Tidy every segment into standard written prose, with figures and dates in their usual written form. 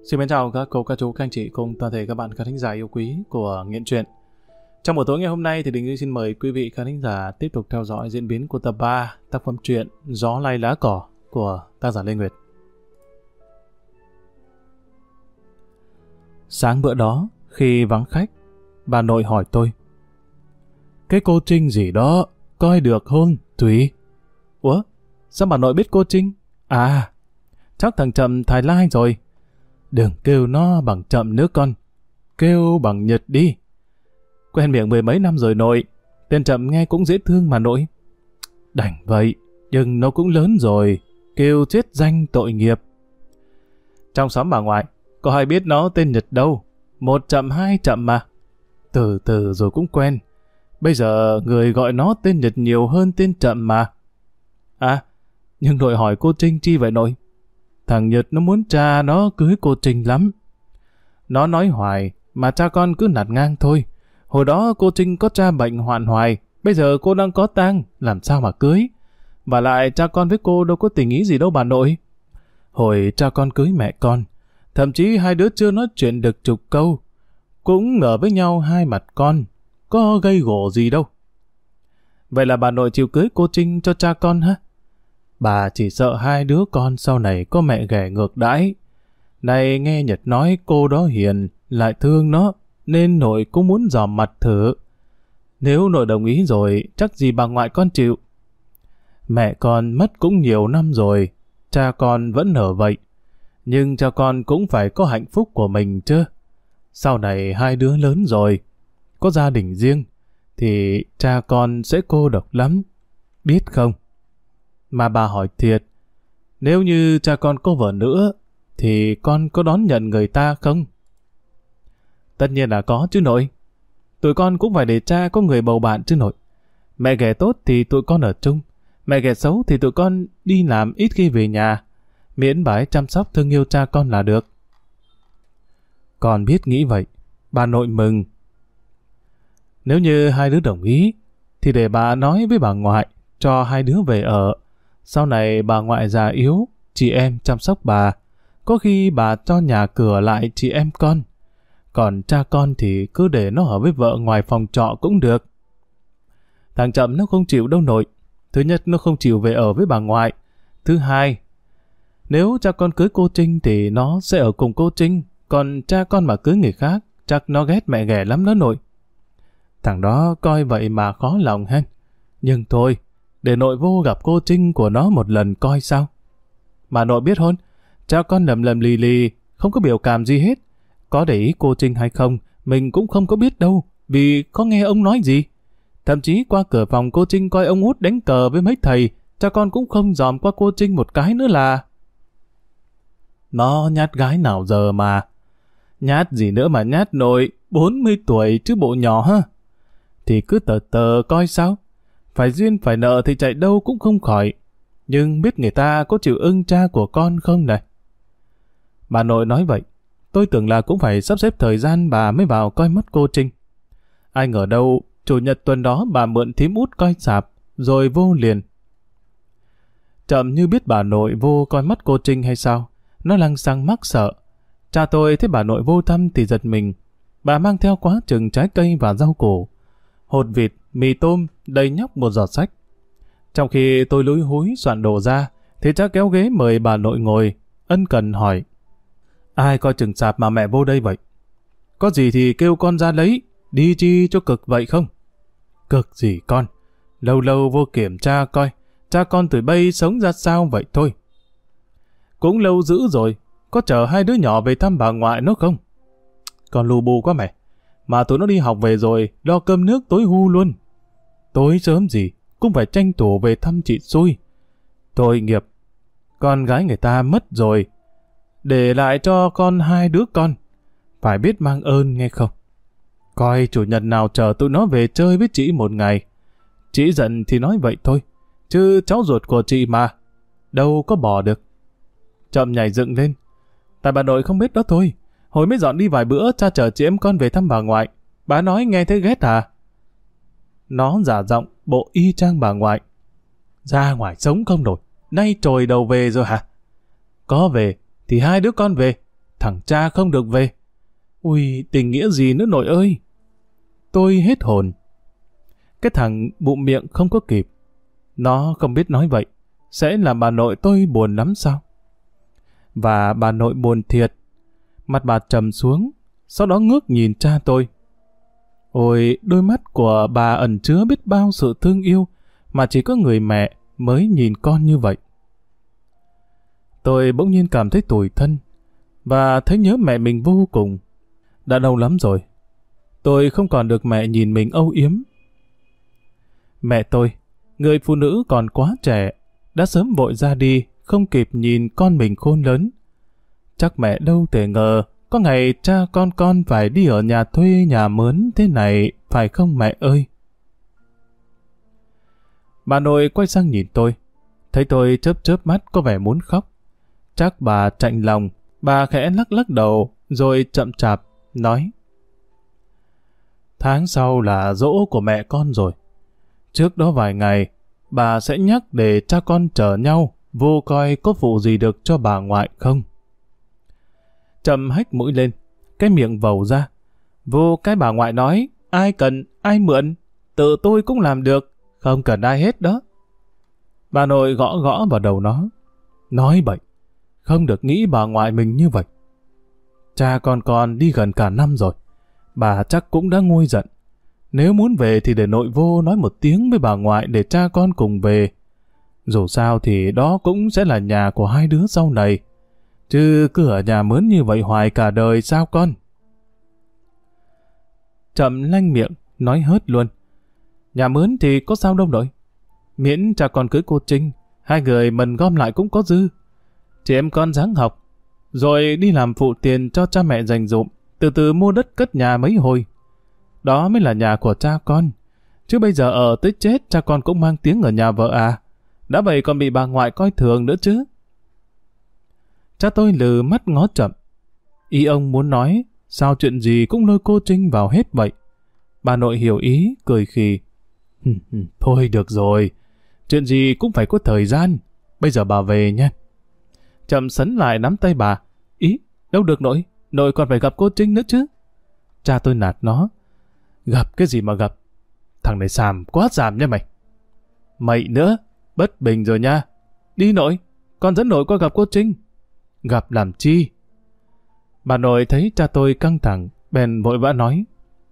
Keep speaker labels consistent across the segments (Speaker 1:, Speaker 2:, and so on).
Speaker 1: Xin chào các cô, các chú, các anh chị cùng toàn thể các bạn khán thính giả yêu quý của Nghiện Truyện. Trong buổi tối ngày hôm nay thì Đình Duy xin mời quý vị khán thính giả tiếp tục theo dõi diễn biến của tập 3 tác phẩm truyện Gió lay lá cỏ của tác giả Lê Nguyệt. Sáng bữa đó, khi vắng khách, bà nội hỏi tôi: "Cái cô Trinh gì đó, coi được không, Thúy?" "Ủa, sao bà nội biết cô Trinh?" "À, chắc thằng Chậm Thái Lai rồi." "Đừng kêu nó bằng Chậm nữa con, kêu bằng Nhật đi." "Quen miệng 10 mấy năm rồi nội, tên Chậm nghe cũng dễ thương mà nội." "Đành vậy, nhưng nó cũng lớn rồi, kêu chết danh tội nghiệp." "Trong xóm bà ngoại, có ai biết nó tên Nhật đâu, một Chậm hai Chậm mà. Từ từ rồi cũng quen, bây giờ người gọi nó tên Nhật nhiều hơn tên Chậm mà." "À, nhưng nội hỏi cô Trinh chi vậy nội?" "Thằng Nhật nó muốn cha nó cưới cô Trinh lắm. Nó nói hoài, mà cha con cứ nạt ngang thôi. Hồi đó cô Trinh có cha bệnh hoạn hoài, bây giờ cô đang có tang, làm sao mà cưới? Và lại cha con với cô đâu có tình ý gì đâu bà nội. Hồi cha con cưới mẹ con, thậm chí hai đứa chưa nói chuyện được chục câu, cũng ở với nhau hai mặt con, có gây gổ gì đâu." "Vậy là bà nội chịu cưới cô Trinh cho cha con hả?" "Bà chỉ sợ hai đứa con sau này có mẹ ghẻ ngược đãi. Này nghe Nhật nói cô đó hiền, lại thương nó, nên nội cũng muốn dòm mặt thử. Nếu nội đồng ý rồi, chắc gì bà ngoại con chịu. Mẹ con mất cũng nhiều năm rồi, cha con vẫn ở vậy. Nhưng cha con cũng phải có hạnh phúc của mình chứ. Sau này hai đứa lớn rồi, có gia đình riêng, thì cha con sẽ cô độc lắm, biết không? Mà bà hỏi thiệt, nếu như cha con có vợ nữa, thì con có đón nhận người ta không?" "Tất nhiên là có chứ nội. Tụi con cũng phải để cha có người bầu bạn chứ nội. Mẹ ghẻ tốt thì tụi con ở chung, mẹ ghẻ xấu thì tụi con đi làm ít khi về nhà, miễn bà ấy chăm sóc thương yêu cha con là được." Con biết nghĩ vậy, bà nội mừng. "Nếu như hai đứa đồng ý, thì để bà nói với bà ngoại, cho hai đứa về ở. Sau này bà ngoại già yếu, chị em chăm sóc bà, có khi bà cho nhà cửa lại chị em con. Còn cha con thì cứ để nó ở với vợ ngoài phòng trọ cũng được." "Thằng Chậm nó không chịu đâu nội. Thứ nhất, nó không chịu về ở với bà ngoại. Thứ hai, nếu cha con cưới cô Trinh thì nó sẽ ở cùng cô Trinh. Còn cha con mà cưới người khác, chắc nó ghét mẹ ghẻ lắm đó nội." "Thằng đó coi vậy mà khó lòng hen. Nhưng thôi, để nội vô gặp cô Trinh của nó một lần coi sao." "Mà nội biết hôn, cha con lầm lầm lì lì, không có biểu cảm gì hết. Có để ý cô Trinh hay không, mình cũng không có biết đâu, vì có nghe ông nói gì. Thậm chí qua cửa phòng cô Trinh coi ông Út đánh cờ với mấy thầy, cha con cũng không dòm qua cô Trinh một cái nữa là." "Nó nhát gái nào giờ mà." "Nhát gì nữa mà nhát nội, 40 tuổi chứ bộ nhỏ ha." "Thì cứ tờ tờ coi sao. Phải duyên phải nợ thì chạy đâu cũng không khỏi. Nhưng biết người ta có chịu ưng cha của con không này?" Bà nội nói vậy, tôi tưởng là cũng phải sắp xếp thời gian bà mới vào coi mắt cô Trinh. Ai ngờ đâu, chủ nhật tuần đó bà mượn thím Út coi sạp, rồi vô liền. Chậm như biết bà nội vô coi mắt cô Trinh hay sao, nó lăng xăng mắc sợ. Cha tôi thấy bà nội vô thăm thì giật mình. Bà mang theo quá chừng trái cây và rau củ, hột vịt, mì tôm, đầy nhóc một giọt sách. Trong khi tôi lúi húi soạn đồ ra, thì cha kéo ghế mời bà nội ngồi, ân cần hỏi: "Ai coi chừng sạp mà mẹ vô đây vậy? Có gì thì kêu con ra lấy, đi chi cho cực vậy không?" "Cực gì con, lâu lâu vô kiểm tra coi, cha con tuổi bây sống ra sao vậy thôi." "Cũng lâu dữ rồi, có chở hai đứa nhỏ về thăm bà ngoại nó không?" "Con lù bù quá mẹ, mà tụi nó đi học về rồi, lo cơm nước tối hu luôn. Tối sớm gì, cũng phải tranh thủ về thăm chị xui. Tội nghiệp, con gái người ta mất rồi, để lại cho con hai đứa con, phải biết mang ơn nghe không. Coi chủ nhật nào chờ tụi nó về chơi với chị một ngày. Chị giận thì nói vậy thôi, chứ cháu ruột của chị mà, đâu có bỏ được." Chậm nhảy dựng lên: "Tại bà nội không biết đó thôi. Hồi mới dọn đi vài bữa, cha chở chị em con về thăm bà ngoại. Bà nói nghe thấy ghét à?" Nó giả giọng bộ y chang bà ngoại: "Ra ngoài sống không nổi, nay trồi đầu về rồi hả?" "Có về thì hai đứa con về, thằng cha không được về. Ui, tình nghĩa gì nữa nội ơi. Tôi hết hồn. Cái thằng bụng miệng không có kịp. Nó không biết nói vậy. Sẽ làm bà nội tôi buồn lắm sao? Và bà nội buồn thiệt. Mặt bà trầm xuống, sau đó ngước nhìn cha tôi. Ôi, đôi mắt của bà ẩn chứa biết bao sự thương yêu mà chỉ có người mẹ mới nhìn con như vậy. Tôi bỗng nhiên cảm thấy tủi thân và thấy nhớ mẹ mình vô cùng. Đã lâu lắm rồi, tôi không còn được mẹ nhìn mình âu yếm. Mẹ tôi, người phụ nữ còn quá trẻ, đã sớm vội ra đi, không kịp nhìn con mình khôn lớn. Chắc mẹ đâu thể ngờ có ngày cha con phải đi ở nhà thuê nhà mướn thế này, phải không mẹ ơi? Bà nội quay sang nhìn tôi, thấy tôi chớp chớp mắt có vẻ muốn khóc. Chắc bà chạnh lòng, bà khẽ lắc lắc đầu, rồi chậm chạp, nói: Tháng sau là giỗ của mẹ con rồi. Trước đó vài ngày, bà sẽ nhắc để cha con chở nhau, vô coi có phụ gì được cho bà ngoại không. Chậm hách mũi lên, cái miệng vầu ra. Vô cái bà ngoại nói, ai cần, ai mượn, tự tôi cũng làm được, không cần ai hết đó. Bà nội gõ gõ vào đầu nó. Nói bậy, không được nghĩ bà ngoại mình như vậy. Cha con đi gần cả năm rồi, bà chắc cũng đã nguôi giận. Nếu muốn về thì để nội vô nói một tiếng với bà ngoại để cha con cùng về. Dù sao thì đó cũng sẽ là nhà của hai đứa sau này. Chứ cứ ở nhà mướn như vậy hoài cả đời sao con? Chậm lanh miệng, nói hớt luôn. Nhà mướn thì có sao đâu nội. Miễn cha con cưới cô Trinh, hai người mần gom lại cũng có dư. Chị em con ráng học, rồi đi làm phụ tiền cho cha mẹ dành dụm, từ từ mua đất cất nhà mấy hồi. Đó mới là nhà của cha con. Chứ bây giờ ở tới chết cha con cũng mang tiếng ở nhà vợ à. Đã vậy còn bị bà ngoại coi thường nữa chứ. Cha tôi lừ mắt ngó Chậm. Ý ông muốn nói, sao chuyện gì cũng lôi cô Trinh vào hết vậy. Bà nội hiểu ý, cười khì. Thôi được rồi, chuyện gì cũng phải có thời gian. Bây giờ bà về nha. Chậm sấn lại nắm tay bà. Ý, đâu được nội, nội còn phải gặp cô Trinh nữa chứ. Cha tôi nạt nó. Gặp cái gì mà gặp? Thằng này xàm quá xàm nha mày. Mày nữa, bất bình rồi nha. Đi nội, con dẫn nội qua gặp cô Trinh. Gặp làm chi? Bà nội thấy cha tôi căng thẳng, bèn vội vã nói.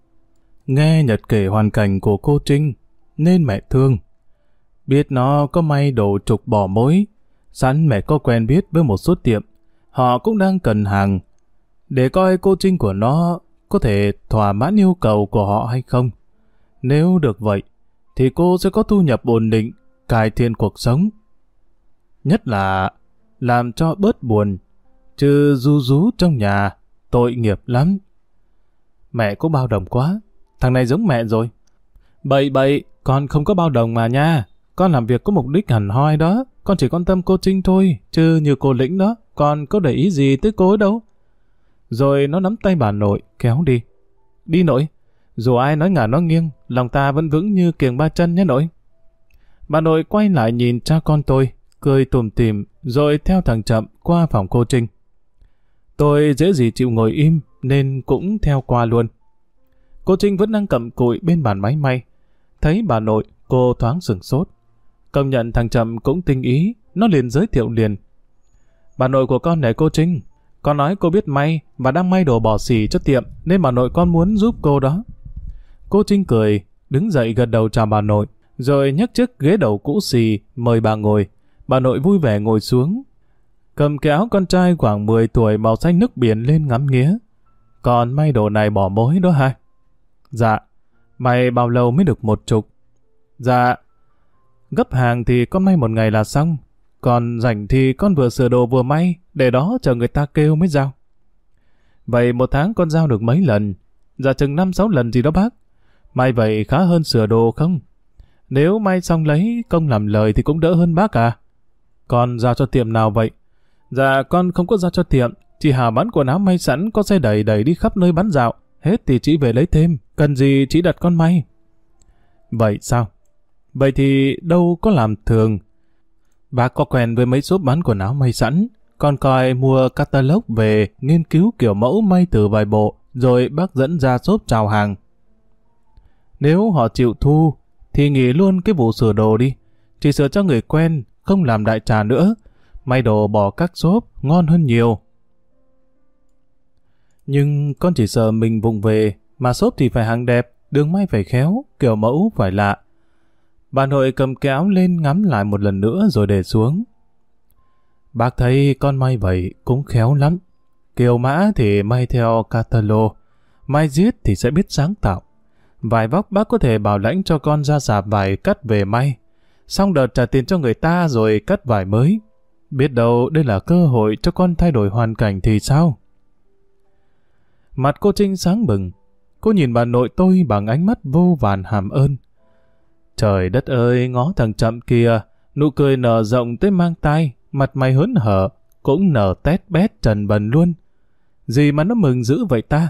Speaker 1: Nghe Nhật kể hoàn cảnh của cô Trinh, nên mẹ thương. Biết nó có may đồ trục bỏ mối, sẵn mẹ có quen biết với một số tiệm, họ cũng đang cần hàng. Để coi cô Trinh của nó có thể thỏa mãn yêu cầu của họ hay không. Nếu được vậy, thì cô sẽ có thu nhập ổn định, cải thiện cuộc sống. Nhất là làm cho bớt buồn, chứ ru rú trong nhà, tội nghiệp lắm. Mẹ có bao đồng quá, thằng này giống mẹ rồi. Bậy, con không có bao đồng mà nha. Con làm việc có mục đích hẳn hoi đó, con chỉ quan tâm cô Trinh thôi, chứ như cô Lĩnh đó, con có để ý gì tới cô ấy đâu. Rồi nó nắm tay bà nội, kéo đi. Đi nội, dù ai nói ngả nói nghiêng, lòng ta vẫn vững như kiềng ba chân nhé nội. Bà nội quay lại nhìn cha con tôi, cười tủm tỉm, rồi theo thằng Chậm qua phòng cô Trinh. Tôi dễ gì chịu ngồi im, nên cũng theo qua luôn. Cô Trinh vẫn đang cặm cụi bên bàn máy may. Thấy bà nội, cô thoáng sửng sốt. Công nhận thằng Chậm cũng tinh ý, nó liền giới thiệu liền. Bà nội của con này cô Trinh, con nói cô biết may và đang may đồ bỏ xỉ cho tiệm, nên bà nội con muốn giúp cô đó. Cô Trinh cười, đứng dậy gật đầu chào bà nội, rồi nhấc chiếc ghế đầu cũ xì mời bà ngồi. Bà nội vui vẻ ngồi xuống, cầm cái áo con trai khoảng 10 tuổi màu xanh nước biển lên ngắm nghía. Còn may đồ này bỏ mối đó hả? Dạ. May bao lâu mới được 10. Dạ. Gấp hàng thì con may 1 ngày là xong. Còn rảnh thì con vừa sửa đồ vừa may, để đó chờ người ta kêu mới giao. Vậy 1 tháng con giao được mấy lần? Dạ chừng 5-6 lần gì đó bác. May vậy khá hơn sửa đồ không? Nếu may xong lấy công làm lời thì cũng đỡ hơn bác à. Con giao cho tiệm nào vậy? Dạ con không có giao cho tiệm, chị Hà bán quần áo may sẵn, có xe đẩy đi khắp nơi bán dạo. Hết thì chị về lấy thêm, cần gì chị đặt con may. Vậy sao? Vậy thì đâu có làm thường. Bác có quen với mấy shop bán quần áo may sẵn, Con coi mua catalog về nghiên cứu kiểu mẫu may từ vài bộ, rồi bác dẫn ra shop chào hàng. Nếu họ chịu thu, thì nghỉ luôn cái vụ sửa đồ đi. Chỉ sửa cho người quen, không làm đại trà nữa. May đồ bỏ các shop ngon hơn nhiều. Nhưng con chỉ sợ mình vụng về, mà shop thì phải hàng đẹp, đường may phải khéo, kiểu mẫu phải lạ. Bà nội cầm cái áo lên ngắm lại một lần nữa rồi để xuống. Bác thấy con may vậy cũng khéo lắm. Kiều mã thì may theo catalog, may giết thì sẽ biết sáng tạo. Vải vóc bác có thể bảo lãnh cho con ra rạp vải cắt về may. Xong đợt trả tiền cho người ta rồi cắt vải mới. Biết đâu đây là cơ hội cho con thay đổi hoàn cảnh thì sao? Mặt cô Trinh sáng bừng. Cô nhìn bà nội tôi bằng ánh mắt vô vàn hàm ơn. Trời đất ơi, ngó thằng Chậm kìa, nụ cười nở rộng tới mang tai, mặt mày hớn hở, cũng nở tét bét trần bần luôn. Gì mà nó mừng dữ vậy ta?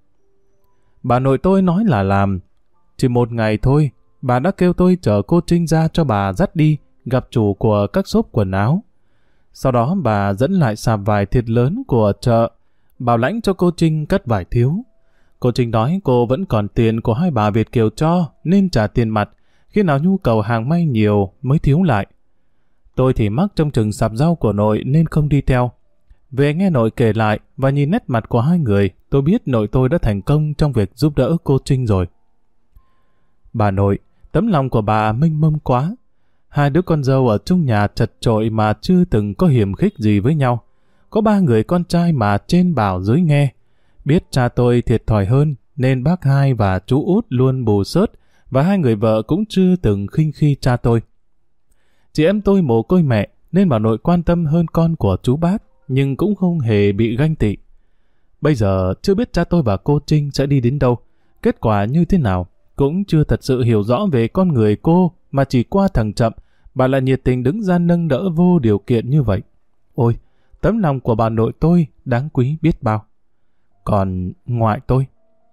Speaker 1: Bà nội tôi nói là làm. Chỉ một ngày thôi, bà đã kêu tôi chở cô Trinh ra cho bà dắt đi, gặp chủ của các shop quần áo. Sau đó bà dẫn lại sạp vải thiệt lớn của chợ, bảo lãnh cho cô Trinh cắt vải thiếu. Cô Trinh nói cô vẫn còn tiền của hai bà Việt kiều cho, nên trả tiền mặt, khi nào nhu cầu hàng may nhiều mới thiếu lại. Tôi thì mắc trong chừng sạp rau của nội nên không đi theo. Về nghe nội kể lại và nhìn nét mặt của hai người, tôi biết nội tôi đã thành công trong việc giúp đỡ cô Trinh rồi. Bà nội, tấm lòng của bà mênh mông quá. Hai đứa con dâu ở chung nhà chật chội mà chưa từng có hiềm khích gì với nhau. Có 3 người con trai mà trên bảo dưới nghe. Biết cha tôi thiệt thòi hơn nên bác hai và chú út luôn bù xớt, và hai người vợ cũng chưa từng khinh khi cha tôi. Chị em tôi mồ côi mẹ nên bà nội quan tâm hơn con của chú bác, nhưng cũng không hề bị ganh tị. Bây giờ chưa biết cha tôi và cô Trinh sẽ đi đến đâu, kết quả như thế nào, cũng chưa thật sự hiểu rõ về con người cô, mà chỉ qua thằng Chậm, bà lại nhiệt tình đứng ra nâng đỡ vô điều kiện như vậy. Ôi, tấm lòng của bà nội tôi đáng quý biết bao. Còn ngoại tôi.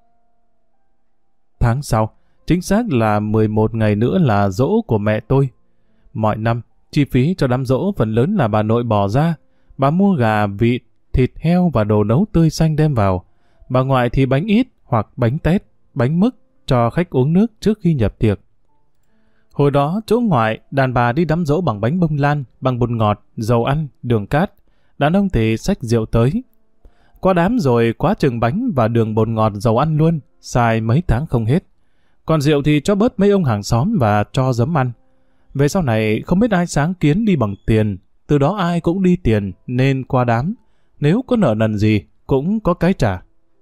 Speaker 1: Tháng sau, chính xác là 11 ngày nữa là giỗ của mẹ tôi. Mọi năm, chi phí cho đám giỗ phần lớn là bà nội bỏ ra. Bà mua gà, vịt, thịt heo và đồ nấu tươi xanh đem vào. Bà ngoại thì bánh ít hoặc bánh tét, bánh mứt cho khách uống nước trước khi nhập tiệc. Hồi đó, chỗ ngoại, đàn bà đi đám giỗ bằng bánh bông lan, bằng bột ngọt, dầu ăn, đường cát. Đàn ông thì xách rượu tới. Qua đám rồi quá chừng bánh và đường bột ngọt dầu ăn luôn, xài mấy tháng không hết. Còn rượu thì cho bớt mấy ông hàng xóm và cho giấm ăn. Về sau này không biết ai sáng kiến đi bằng tiền, từ đó ai cũng đi tiền nên qua đám. Nếu có nợ nần gì cũng có cái trả.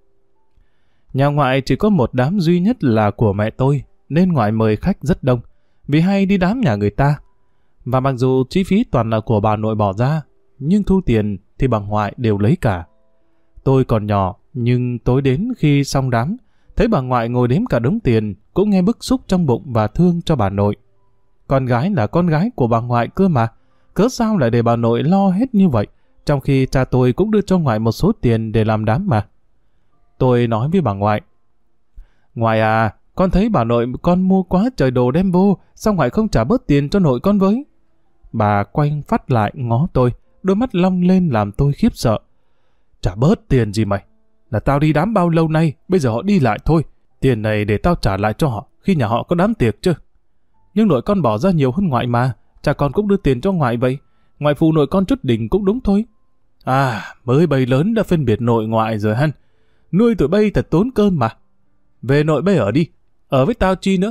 Speaker 1: Nhà ngoại chỉ có một đám duy nhất là của mẹ tôi, nên ngoại mời khách rất đông, vì hay đi đám nhà người ta. Và mặc dù chi phí toàn là của bà nội bỏ ra, nhưng thu tiền thì bà ngoại đều lấy cả. Tôi còn nhỏ, nhưng tối đến khi xong đám, thấy bà ngoại ngồi đếm cả đống tiền, cũng nghe bức xúc trong bụng và thương cho bà nội. Con gái là con gái của bà ngoại cơ mà, cớ sao lại để bà nội lo hết như vậy, trong khi cha tôi cũng đưa cho ngoại một số tiền để làm đám mà. Tôi nói với bà ngoại, ngoại à, con thấy bà nội con mua quá trời đồ đem vô, sao ngoại không trả bớt tiền cho nội con với? Bà quay phát lại ngó tôi, đôi mắt long lên làm tôi khiếp sợ. Trả bớt tiền gì mày? Là tao đi đám bao lâu nay, bây giờ họ đi lại thôi. Tiền này để tao trả lại cho họ khi nhà họ có đám tiệc chứ. Nhưng nội con bỏ ra nhiều hơn ngoại mà, cha con cũng đưa tiền cho ngoại vậy. Ngoại phụ nội con chút đỉnh cũng đúng thôi. À, mới bầy lớn đã phân biệt nội ngoại rồi hăn. Nuôi tụi bay thật tốn cơm mà. Về nội bay ở đi, ở với tao chi nữa.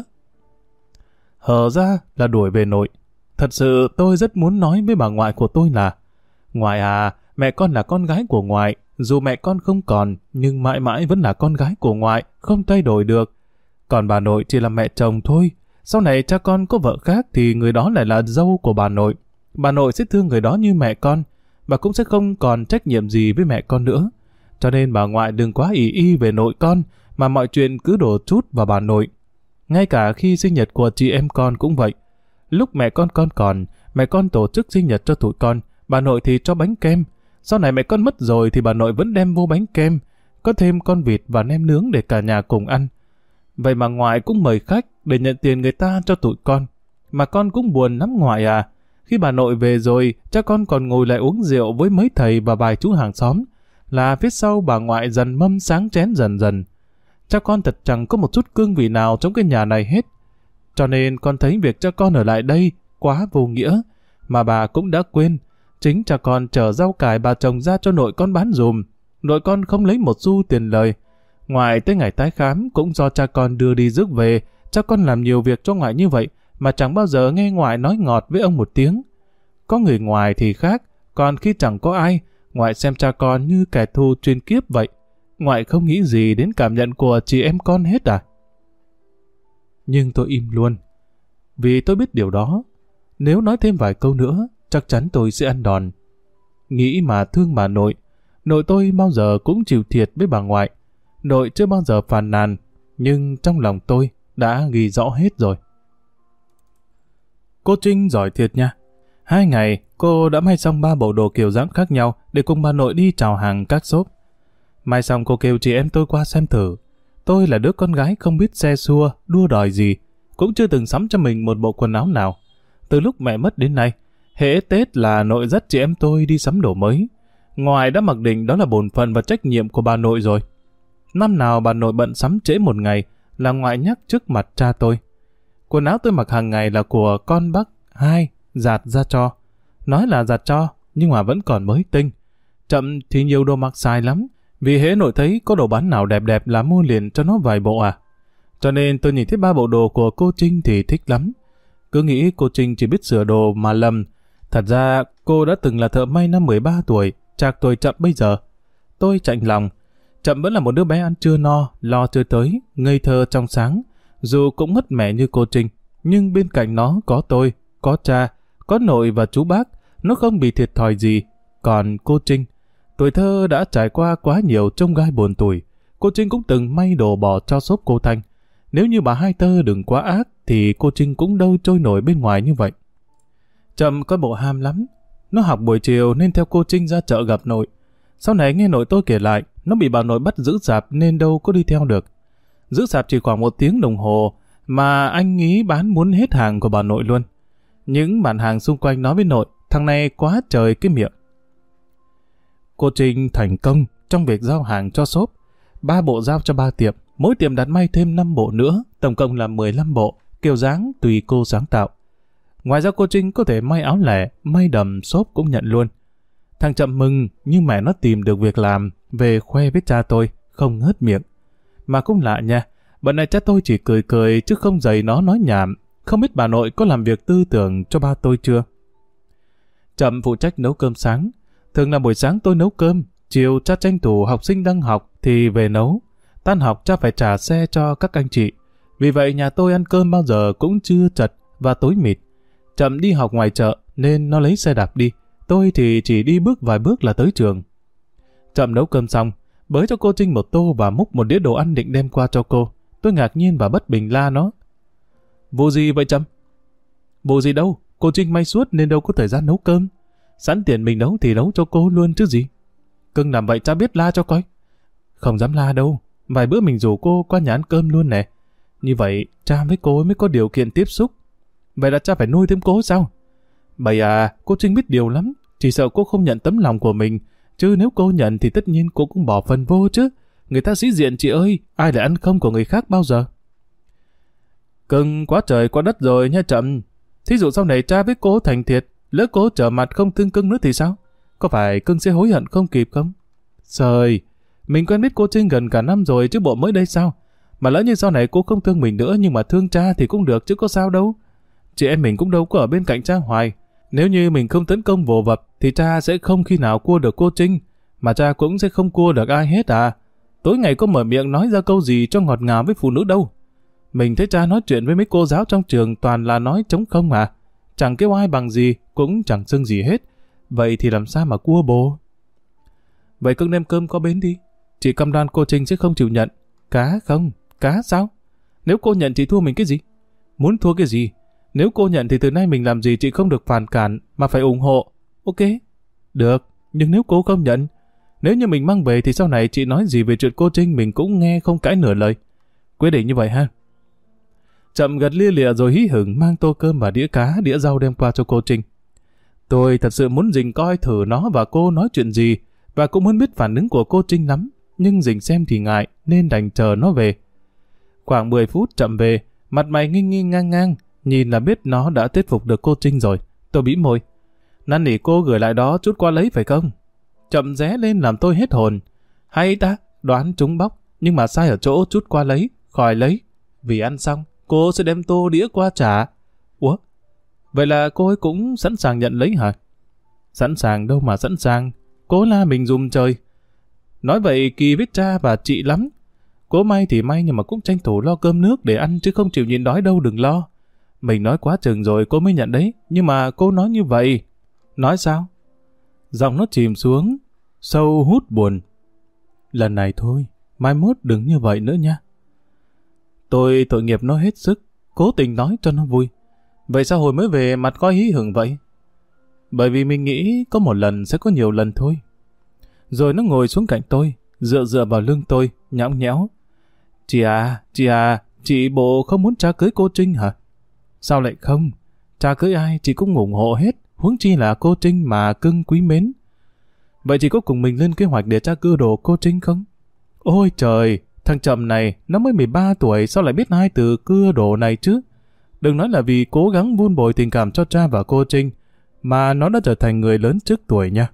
Speaker 1: Hở ra là đuổi về nội. Thật sự tôi rất muốn nói với bà ngoại của tôi là, ngoại à, mẹ con là con gái của ngoại, dù mẹ con không còn, nhưng mãi mãi vẫn là con gái của ngoại, không thay đổi được. Còn bà nội chỉ là mẹ chồng thôi. Sau này cha con có vợ khác thì người đó lại là dâu của bà nội. Bà nội sẽ thương người đó như mẹ con, và cũng sẽ không còn trách nhiệm gì với mẹ con nữa. Cho nên bà ngoại đừng quá ỷ y về nội con, mà mọi chuyện cứ đổ trút vào bà nội. Ngay cả khi sinh nhật của chị em con cũng vậy. Lúc mẹ con còn, mẹ con tổ chức sinh nhật cho tụi con, bà nội thì cho bánh kem. Sau này mẹ con mất rồi thì bà nội vẫn đem vô bánh kem, có thêm con vịt và nem nướng để cả nhà cùng ăn. Vậy mà ngoại cũng mời khách để nhận tiền người ta cho tụi con. Mà con cũng buồn lắm ngoại à. Khi bà nội về rồi, cha con còn ngồi lại uống rượu với mấy thầy và vài chú hàng xóm. Là phía sau bà ngoại dần mâm sáng chén dần dần. Cha con thật chẳng có một chút cương vị nào trong cái nhà này hết. Cho nên con thấy việc cha con ở lại đây quá vô nghĩa. Mà bà cũng đã quên. Chính cha con chở rau cải bà trồng ra cho nội con bán dùm. Nội con không lấy một xu tiền lời. Ngoại tới ngày tái khám cũng do cha con đưa đi rước về. Cha con làm nhiều việc cho ngoại như vậy mà chẳng bao giờ nghe ngoại nói ngọt với ông một tiếng. Có người ngoài thì khác, còn khi chẳng có ai, ngoại xem cha con như kẻ thù truyền kiếp vậy. Ngoại không nghĩ gì đến cảm nhận của chị em con hết à? Nhưng tôi im luôn, vì tôi biết điều đó. Nếu nói thêm vài câu nữa, chắc chắn tôi sẽ ăn đòn. Nghĩ mà thương bà nội. Nội tôi bao giờ cũng chịu thiệt với bà ngoại. Nội chưa bao giờ phàn nàn, nhưng trong lòng tôi đã ghi rõ hết rồi. Cô Trinh giỏi thiệt nha. 2 ngày, cô đã may xong 3 bộ đồ kiểu dáng khác nhau để cùng bà nội đi chào hàng các shop. May xong cô kêu chị em tôi qua xem thử. Tôi là đứa con gái không biết xe xua, đua đòi gì, cũng chưa từng sắm cho mình một bộ quần áo nào. Từ lúc mẹ mất đến nay, hễ Tết là nội dắt chị em tôi đi sắm đồ mới. Ngoại đã mặc định đó là bổn phận và trách nhiệm của bà nội rồi. Năm nào bà nội bận sắm trễ một ngày là ngoại nhắc trước mặt cha tôi. Quần áo tôi mặc hàng ngày là của con bác hai giặt ra cho. Nói là giặt cho, nhưng mà vẫn còn mới tinh. Chậm thì nhiều đồ mặc sai lắm, vì hễ nội thấy có đồ bán nào đẹp đẹp là mua liền cho nó vài bộ à. Cho nên tôi nhìn thấy 3 bộ đồ của cô Trinh thì thích lắm. Cứ nghĩ cô Trinh chỉ biết sửa đồ mà lầm. Thật ra cô đã từng là thợ may năm 13 tuổi, chạc tuổi Chậm bây giờ. Tôi chạnh lòng. Chậm vẫn là một đứa bé ăn chưa no, lo chưa tới, ngây thơ trong sáng. Dù cũng mất mẹ như cô Trinh, nhưng bên cạnh nó có tôi, có cha, có nội và chú bác, nó không bị thiệt thòi gì. Còn cô Trinh, tuổi thơ đã trải qua quá nhiều chông gai buồn tủi. Cô Trinh cũng từng may đồ bỏ cho shop cô Thanh. Nếu như bà Hai Tơ đừng quá ác, thì cô Trinh cũng đâu trôi nổi bên ngoài như vậy. Chậm có bộ ham lắm. Nó học buổi chiều nên theo cô Trinh ra chợ gặp nội. Sau này nghe nội tôi kể lại, nó bị bà nội bắt giữ sạp nên đâu có đi theo được. Giữ sạp chỉ khoảng 1 tiếng đồng hồ, mà anh ý bán muốn hết hàng của bà nội luôn. Những bạn hàng xung quanh nói với nội, thằng này quá trời cái miệng. Cô Trinh thành công trong việc giao hàng cho shop. 3 bộ giao cho 3 tiệm, mỗi tiệm đặt may thêm 5 bộ nữa, tổng cộng là 15 bộ, kiểu dáng tùy cô sáng tạo. Ngoài ra cô Trinh có thể may áo lẻ, may đầm, shop cũng nhận luôn. Thằng Chậm mừng, nhưng mẹ nó tìm được việc làm, về khoe với cha tôi, không ngớt miệng. Mà cũng lạ nha, bữa này cha tôi chỉ cười cười chứ không dày nó nói nhảm. Không biết bà nội có làm việc tư tưởng cho ba tôi chưa? Chậm phụ trách nấu cơm sáng. Thường là buổi sáng tôi nấu cơm, chiều cha tranh thủ học sinh đang học thì về nấu. Tan học cha phải trả xe cho các anh chị. Vì vậy nhà tôi ăn cơm bao giờ cũng trưa chật và tối mịt. Chậm đi học ngoài chợ nên nó lấy xe đạp đi. Tôi thì chỉ đi bước vài bước là tới trường. Chậm nấu cơm xong, bới cho cô Trinh một tô và múc một đĩa đồ ăn định đem qua cho cô. Tôi ngạc nhiên và bất bình la nó. Vụ gì vậy Chậm? Vụ gì đâu, cô Trinh may suốt nên đâu có thời gian nấu cơm. Sẵn tiền mình nấu thì nấu cho cô luôn chứ gì. Cưng làm vậy cha biết la cho coi. Không dám la đâu, vài bữa mình rủ cô qua nhà ăn cơm luôn nè. Như vậy cha với cô mới có điều kiện tiếp xúc. Vậy là cha phải nuôi thêm cô sao? Bậy à, cô Trinh biết điều lắm. Chỉ sợ cô không nhận tấm lòng của mình. Chứ nếu cô nhận thì tất nhiên cô cũng bỏ phần vô chứ. Người ta sĩ diện chị ơi, ai lại ăn không của người khác bao giờ. Cưng quá trời quá đất rồi nha Chậm. Thí dụ sau này cha với cô thành thiệt, lỡ cô trở mặt không thương cưng nữa thì sao? Có phải cưng sẽ hối hận không kịp không? Trời, mình quen biết cô Trinh gần cả năm rồi chứ bộ mới đây sao? Mà lỡ như sau này cô không thương mình nữa nhưng mà thương cha thì cũng được chứ có sao đâu. Chị em mình cũng đâu có ở bên cạnh cha hoài. Nếu như mình không tấn công vồ vập thì cha sẽ không khi nào cua được cô Trinh, mà cha cũng sẽ không cua được ai hết à. Tối ngày có mở miệng nói ra câu gì cho ngọt ngào với phụ nữ đâu. Mình thấy cha nói chuyện với mấy cô giáo trong trường toàn là nói trống không à. Chẳng kêu ai bằng gì, cũng chẳng xưng gì hết. Vậy thì làm sao mà cua bồ? Vậy cưng đem cơm qua bến đi. Chị cam đoan cô Trinh sẽ không chịu nhận. Cá không? Cá sao? Nếu cô nhận chị thua mình cái gì? Muốn thua cái gì? Nếu cô nhận thì từ nay mình làm gì chị không được phản cản mà phải ủng hộ. Ok? Được, nhưng nếu cô không nhận, nếu như mình mang về thì sau này chị nói gì về chuyện cô Trinh mình cũng nghe không cãi nửa lời. Quyết định như vậy ha. Chậm gật lia lịa rồi hí hửng mang tô cơm và đĩa cá, đĩa rau đem qua cho cô Trinh. Tôi thật sự muốn Dình coi thử nó và cô nói chuyện gì, và cũng muốn biết phản ứng của cô Trinh lắm, nhưng Dình xem thì ngại nên đành chờ nó về. Khoảng 10 phút chậm về, mặt mày nghi nghi ngang ngang, nhìn là biết nó đã thuyết phục được cô Trinh rồi. Tôi bĩm môi. Năn nỉ cô gửi lại đó chút qua lấy phải không? Chậm ré lên làm tôi hết hồn. Hay ta, đoán trúng bóc, nhưng mà sai ở chỗ chút qua lấy, khỏi lấy. Vì ăn xong, cô sẽ đem tô đĩa qua trả. Ủa? Vậy là cô ấy cũng sẵn sàng nhận lấy hả? Sẵn sàng đâu mà sẵn sàng. Cố la mình dùm trời. Nói vậy Kỳ biết cha và chị lắm. Cố may thì may nhưng mà cũng tranh thủ lo cơm nước để ăn chứ không chịu nhịn đói đâu, đừng lo. Mình nói quá chừng rồi cô mới nhận đấy. Nhưng mà cô nói như vậy. Nói sao? Giọng nó chìm xuống, sâu hút buồn. Lần này thôi, mai mốt đừng như vậy nữa nha. Tôi tội nghiệp nó hết sức, cố tình nói cho nó vui. Vậy sao hồi mới về mặt coi hí hửng vậy? Bởi vì mình nghĩ có một lần sẽ có nhiều lần thôi. Rồi nó ngồi xuống cạnh tôi, dựa vào lưng tôi, nhõng nhẽo. Chị chị bộ không muốn cha cưới cô Trinh hả? Sao lại không? Cha cưới ai chị cũng ủng hộ hết, huống chi là cô Trinh mà cưng quý mến. Vậy chị có cùng mình lên kế hoạch để cha cưa đồ cô Trinh không? Ôi trời, thằng Trầm này, nó mới 13 tuổi sao lại biết hai từ cưa đồ này chứ? Đừng nói là vì cố gắng vun bồi tình cảm cho cha và cô Trinh, mà nó đã trở thành người lớn trước tuổi nha.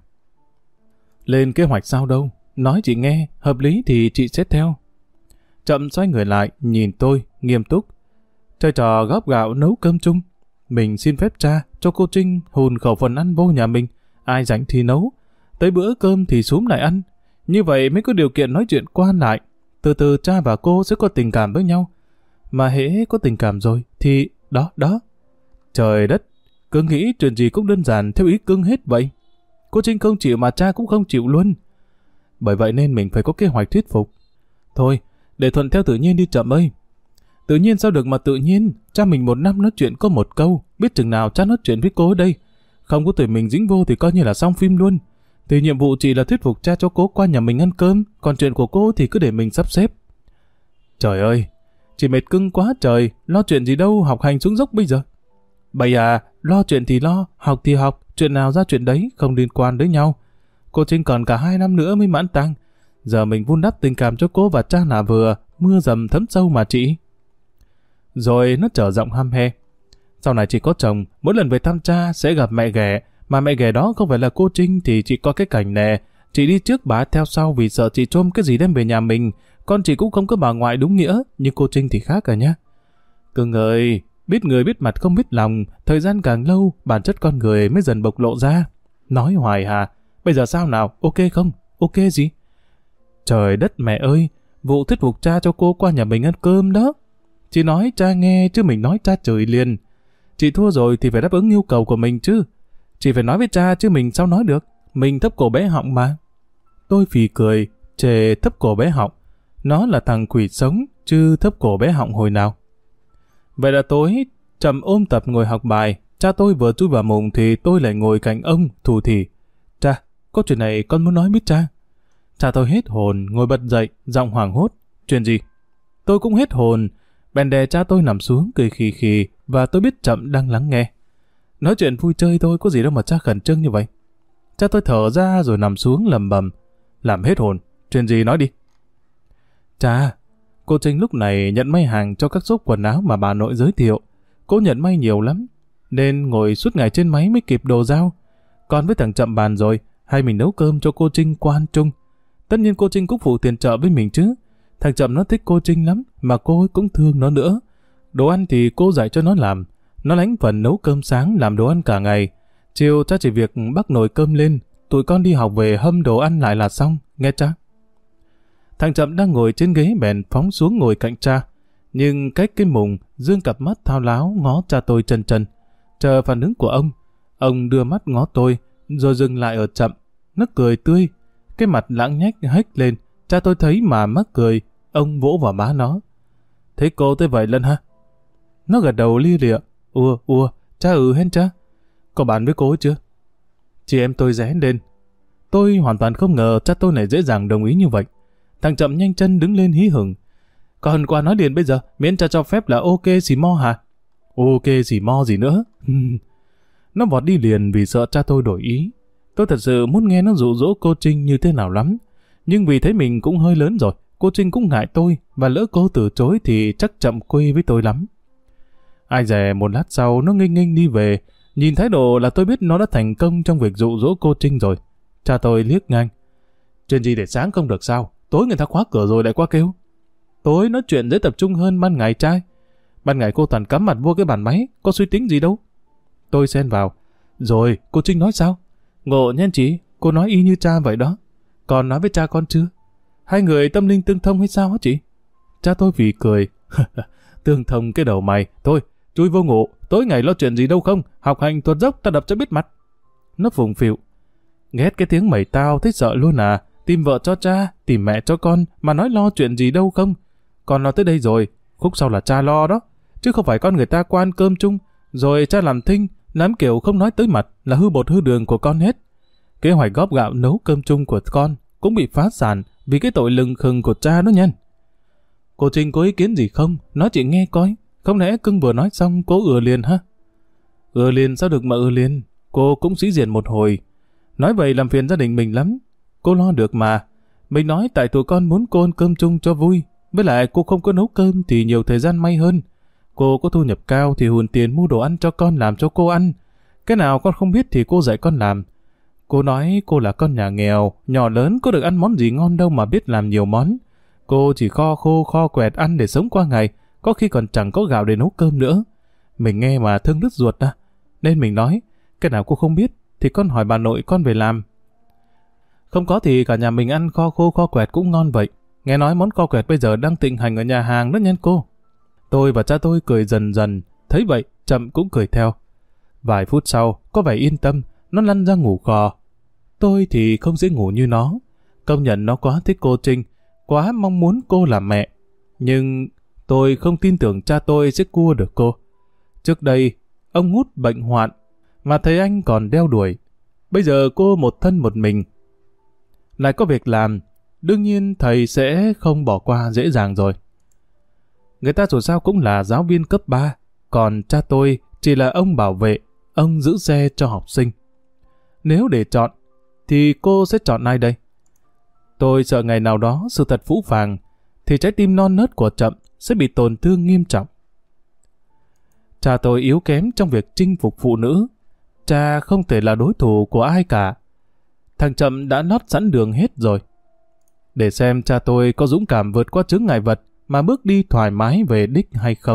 Speaker 1: Lên kế hoạch sao đâu, nói chị nghe, hợp lý thì chị sẽ theo. Chậm xoay người lại, nhìn tôi, nghiêm túc. Chơi trò góp gạo nấu cơm chung. Mình xin phép cha cho cô Trinh hùn khẩu phần ăn vô nhà mình, ai rảnh thì nấu. Tới bữa cơm thì xúm lại ăn. Như vậy mới có điều kiện nói chuyện qua lại. Từ từ cha và cô sẽ có tình cảm với nhau. Mà hễ có tình cảm rồi thì đó. Trời đất, cứ nghĩ chuyện gì cũng đơn giản theo ý cưng hết vậy. Cô Trinh không chịu mà cha cũng không chịu luôn. Bởi vậy nên mình phải có kế hoạch thuyết phục. Thôi, để thuận theo tự nhiên đi Chậm ơi. Tự nhiên sao được mà tự nhiên, cha mình một năm nói chuyện có một câu, biết chừng nào cha nói chuyện với cô ở đây. Không có tuổi mình dính vô thì coi như là xong phim luôn. Thì nhiệm vụ chỉ là thuyết phục cha cho cô qua nhà mình ăn cơm, còn chuyện của cô thì cứ để mình sắp xếp. Trời ơi, chị mệt cưng quá trời, lo chuyện gì đâu, học hành xuống dốc bây giờ. Bày lo chuyện thì lo, học thì học, chuyện nào ra chuyện đấy, không liên quan đến nhau. Cô Trinh còn cả 2 năm nữa mới mãn tang. Giờ mình vun đắp tình cảm cho cô và cha là vừa, mưa dầm thấm sâu mà chị. Rồi nó trở giọng hăm he. Sau này chị có chồng, mỗi lần về thăm cha sẽ gặp mẹ ghẻ, mà mẹ ghẻ đó không phải là cô Trinh thì chị có cái cảnh nè. Chị đi trước bà theo sau vì sợ chị trôm cái gì đem về nhà mình. Con chị cũng không có bà ngoại đúng nghĩa, nhưng cô Trinh thì khác cả nhá. Cưng ơi, biết người biết mặt không biết lòng, thời gian càng lâu, bản chất con người mới dần bộc lộ ra. Nói hoài hà, bây giờ sao nào, ok không? Ok gì? Trời đất mẹ ơi, vụ thuyết phục cha cho cô qua nhà mình ăn cơm đó. Chị nói cha nghe chứ mình nói cha chửi liền. Chị thua rồi thì phải đáp ứng yêu cầu của mình chứ. Chị phải nói với cha chứ mình sao nói được. Mình thấp cổ bé họng mà. Tôi phì cười, chề thấp cổ bé họng. Nó là thằng quỷ sống, chứ thấp cổ bé họng hồi nào. Vậy là tối, Trầm ôm tập ngồi học bài. Cha tôi vừa chui vào mùng thì tôi lại ngồi cạnh ông, thủ thỉ. Cha, có chuyện này con muốn nói với cha. Cha tôi hết hồn, ngồi bật dậy, giọng hoảng hốt. Chuyện gì? Tôi cũng hết hồn. Bèn đè cha tôi nằm xuống cười khì khì và tôi biết Trầm đang lắng nghe. Nói chuyện vui chơi thôi, có gì đâu mà cha khẩn trương như vậy. Cha tôi thở ra rồi nằm xuống lầm bầm. Làm hết hồn, chuyện gì nói đi. Cha, cô Trinh lúc này nhận may hàng cho các shop quần áo mà bà nội giới thiệu. Cô nhận may nhiều lắm, nên ngồi suốt ngày trên máy mới kịp đồ giao. Còn với thằng Trầm bàn rồi, hay mình nấu cơm cho cô Trinh qua ăn chung. Tất nhiên cô Trinh cũng phụ tiền trợ với mình chứ. Thằng Trầm nó thích cô Trinh lắm, mà cô ấy cũng thương nó nữa. Đồ ăn thì cô dạy cho nó làm. Nó lãnh phần nấu cơm sáng làm đồ ăn cả ngày. Chiều cha chỉ việc bắc nồi cơm lên, tụi con đi học về hâm đồ ăn lại là xong, nghe cha. Thằng Trầm đang ngồi trên ghế bèn phóng xuống ngồi cạnh cha. Nhưng cách cái mùng, dương cặp mắt thao láo ngó cha tôi chân chân. Chờ phản ứng của ông. Ông đưa mắt ngó tôi, rồi dừng lại ở Trầm. Nó cười tươi, cái mặt lãng nhách hếch lên. Cha tôi thấy mà mắc cười, ông vỗ vào má nó. Thế cô tới vậy Lân hả? Nó gật đầu lia lịa. Cha hên cha. Có bàn với cô ấy chưa? Chị em tôi rẽ lên. Tôi hoàn toàn không ngờ cha tôi này dễ dàng đồng ý như vậy. Thằng Trầm nhanh chân đứng lên hí hửng. Còn qua nói liền bây giờ, miễn cha cho phép là ok xì mo hả? Ok xì mo gì nữa? Nó vọt đi liền vì sợ cha tôi đổi ý. Tôi thật sự muốn nghe nó dụ dỗ cô Trinh như thế nào lắm. Nhưng vì thấy mình cũng hơi lớn rồi, cô Trinh cũng ngại tôi, và lỡ cô từ chối thì chắc chậm quê với tôi lắm. Ai dè một lát sau nó nghênh nghênh đi về, nhìn thái độ là tôi biết nó đã thành công trong việc dụ dỗ cô Trinh rồi. Cha tôi liếc ngang. Chuyện gì để sáng không được sao? Tối người ta khóa cửa rồi lại qua kêu. Tối nói chuyện dễ tập trung hơn ban ngày trai. Ban ngày cô toàn cắm mặt vô cái bàn máy, có suy tính gì đâu. Tôi xen vào. Rồi, cô Trinh nói sao? Ngộ nhen chị, cô nói y như cha vậy đó. Còn nói với cha con chưa? Hai người tâm linh tương thông hay sao hả chị? Cha tôi phì cười. Tương thông cái đầu mày. Thôi, chui vô ngủ, tối ngày lo chuyện gì đâu không? Học hành tuột dốc ta đập cho biết mặt. Nó phùng phịu. Ghét cái tiếng mày tao thích sợ luôn à. Tìm vợ cho cha, tìm mẹ cho con, mà nói lo chuyện gì đâu không? Con lo tới đây rồi, khúc sau là cha lo đó. Chứ không phải con người ta qua ăn cơm chung, rồi cha làm thinh, làm kiểu không nói tới mặt là hư bột hư đường của con hết. Kế hoạch góp gạo nấu cơm chung của con cũng bị phá sản vì cái tội lừng khừng của cha đó nhân. Cô Trinh có ý kiến gì không? Nói chị nghe coi. Không lẽ cưng vừa nói xong cô ừa liền ha? Ừa liền sao được mà ừa liền? Cô cũng sĩ diện một hồi. Nói vậy làm phiền gia đình mình lắm. Cô lo được mà. Mình nói tại tụi con muốn cô ăn cơm chung cho vui. Với lại cô không có nấu cơm thì nhiều thời gian may hơn. Cô có thu nhập cao thì hùn tiền mua đồ ăn cho con làm cho cô ăn. Cái nào con không biết thì cô dạy con làm. Cô nói cô là con nhà nghèo, nhỏ lớn có được ăn món gì ngon đâu mà biết làm nhiều món. Cô chỉ kho khô kho quẹt ăn để sống qua ngày, có khi còn chẳng có gạo để nấu cơm nữa. Mình nghe mà thương đứt ruột à. Nên mình nói, cái nào cô không biết thì con hỏi bà nội con về làm. Không có thì cả nhà mình ăn kho khô kho quẹt cũng ngon vậy. Nghe nói món kho quẹt bây giờ đang thịnh hành ở nhà hàng đó nha cô. Tôi và cha tôi cười dần dần, thấy vậy Chậm cũng cười theo. Vài phút sau, có vẻ yên tâm, nó lăn ra ngủ khò. Tôi thì không dễ ngủ như nó. Công nhận nó quá thích cô Trinh, quá mong muốn cô làm mẹ. Nhưng tôi không tin tưởng cha tôi sẽ cua được cô. Trước đây, ông Út bệnh hoạn, mà thấy anh còn đeo đuổi. Bây giờ cô một thân một mình, lại có việc làm, đương nhiên thầy sẽ không bỏ qua dễ dàng rồi. Người ta dù sao cũng là giáo viên cấp 3, còn cha tôi chỉ là ông bảo vệ, ông giữ xe cho học sinh. Nếu để chọn, thì cô sẽ chọn ai đây? Tôi sợ ngày nào đó sự thật phũ phàng, thì trái tim non nớt của Chậm sẽ bị tổn thương nghiêm trọng. Cha tôi yếu kém trong việc chinh phục phụ nữ. Cha không thể là đối thủ của ai cả. Thằng Chậm đã lót sẵn đường hết rồi. Để xem cha tôi có dũng cảm vượt qua chướng ngại vật mà bước đi thoải mái về đích hay không.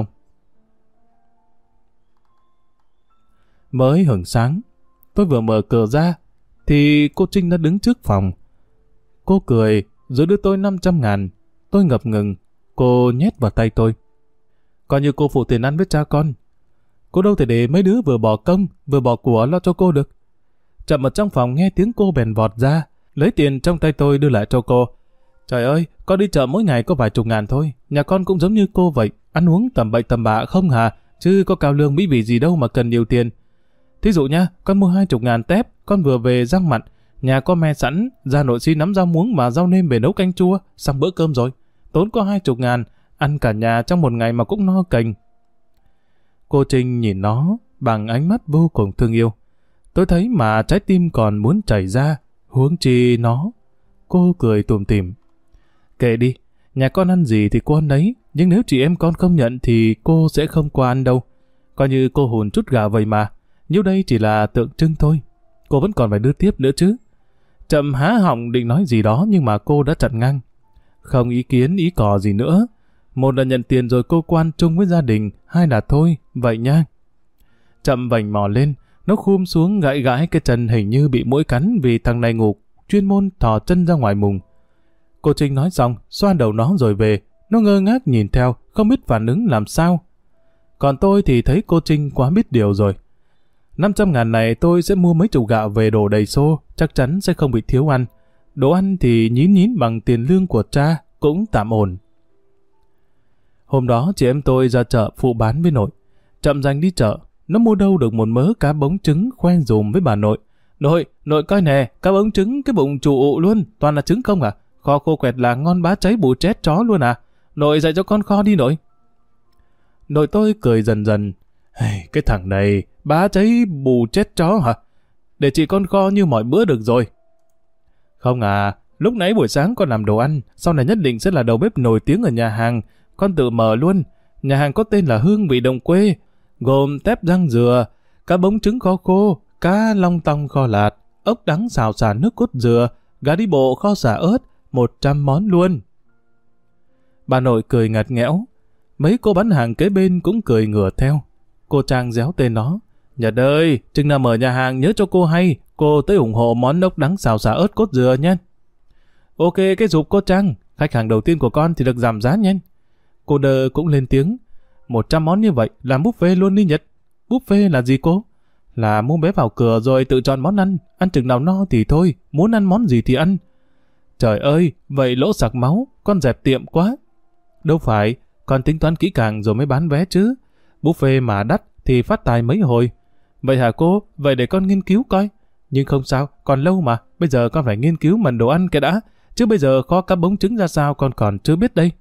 Speaker 1: Mới hửng sáng, tôi vừa mở cửa ra, thì cô Trinh đã đứng trước phòng. Cô cười, rồi đưa tôi 500.000. Tôi ngập ngừng, cô nhét vào tay tôi. Coi như cô phụ tiền ăn với cha con. Cô đâu thể để mấy đứa vừa bỏ công, vừa bỏ của lo cho cô được. Chậm ở trong phòng nghe tiếng cô bèn vọt ra, lấy tiền trong tay tôi đưa lại cho cô. Trời ơi, con đi chợ mỗi ngày có vài chục ngàn thôi. Nhà con cũng giống như cô vậy, ăn uống tầm bậy tầm bạ không hả? Chứ có cao lương mỹ vị gì đâu mà cần nhiều tiền. Thí dụ nha, con mua 20.000 tép, con vừa về rang mặn, nhà có me sẵn, ra nội xin nắm rau muống và rau nêm về nấu canh chua, xong bữa cơm rồi. Tốn có 20.000, ăn cả nhà trong một ngày mà cũng no cành. Cô Trinh nhìn nó bằng ánh mắt vô cùng thương yêu. Tôi thấy mà trái tim còn muốn chảy ra, huống chi nó. Cô cười tủm tỉm. Kệ đi, nhà con ăn gì thì cô ăn đấy, nhưng nếu chị em con không nhận thì cô sẽ không qua ăn đâu. Coi như cô hùn chút gạo vậy mà, nhiêu đây chỉ là tượng trưng thôi. Cô vẫn còn phải đưa tiếp nữa chứ. Chậm há họng định nói gì đó nhưng mà cô đã chặn ngang. Không ý kiến ý cò gì nữa. Một là nhận tiền rồi cô quan chung với gia đình, hai là thôi, vậy nha. Chậm vành mò lên, nó khum xuống gãi gãi cái chân hình như bị muỗi cắn vì thằng này ngủ, chuyên môn thò chân ra ngoài mùng. Cô Trinh nói xong, xoa đầu nó rồi về. Nó ngơ ngác nhìn theo, không biết phản ứng làm sao. Còn tôi thì thấy cô Trinh quá biết điều rồi. 500.000 này tôi sẽ mua mấy chục gạo về đổ đầy xô, chắc chắn sẽ không bị thiếu ăn. Đồ ăn thì nhín nhín bằng tiền lương của cha, cũng tạm ổn. Hôm đó chị em tôi ra chợ phụ bán với nội. Chậm Dành đi chợ, nó mua đâu được một mớ cá bống trứng khoe dùm với bà nội. Nội coi nè, cá bống trứng cái bụng trù ụ luôn, toàn là trứng không à? Kho khô quẹt là ngon bá cháy bù chết chó luôn à? Nội dạy cho con kho đi nội. Nội tôi cười dần dần. Cái thằng này, bá cháy bù chết chó hả? Để chị con kho như mọi bữa được rồi. Không à, lúc nãy buổi sáng con làm đồ ăn, sau này nhất định sẽ là đầu bếp nổi tiếng ở nhà hàng. Con tự mở luôn. Nhà hàng có tên là Hương Vị Đồng Quê, gồm tép rang dừa, cá bống trứng kho khô, cá long tong kho lạt, ốc đắng xào xả nước cốt dừa, gà đi bộ kho xả ớt, 100 món luôn. Bà nội cười ngặt nghẽo. Mấy cô bán hàng kế bên cũng cười ngửa theo. Cô Trang réo tên nó. Nhật ơi, chừng nào mở nhà hàng nhớ cho cô hay, cô tới ủng hộ món ốc đắng xào xả ớt cốt dừa nhé. Ok, cái giục cô Trang, khách hàng đầu tiên của con thì được giảm giá nhé. Cô Đơ cũng lên tiếng. 100 món như vậy, làm buffet luôn đi Nhật. Buffet là gì cô? Là mua vé vào cửa rồi tự chọn món ăn chừng nào no thì thôi, muốn ăn món gì thì ăn. Trời ơi, vậy lỗ sặc máu, con dẹp tiệm quá. Đâu phải, con tính toán kỹ càng rồi mới bán vé chứ. Buffet mà đắt thì phát tài mấy hồi. Vậy hả cô? Vậy để con nghiên cứu coi. Nhưng không sao, còn lâu mà, bây giờ con phải nghiên cứu mần đồ ăn cái đã. Chứ bây giờ kho cá bống trứng ra sao con còn chưa biết đây.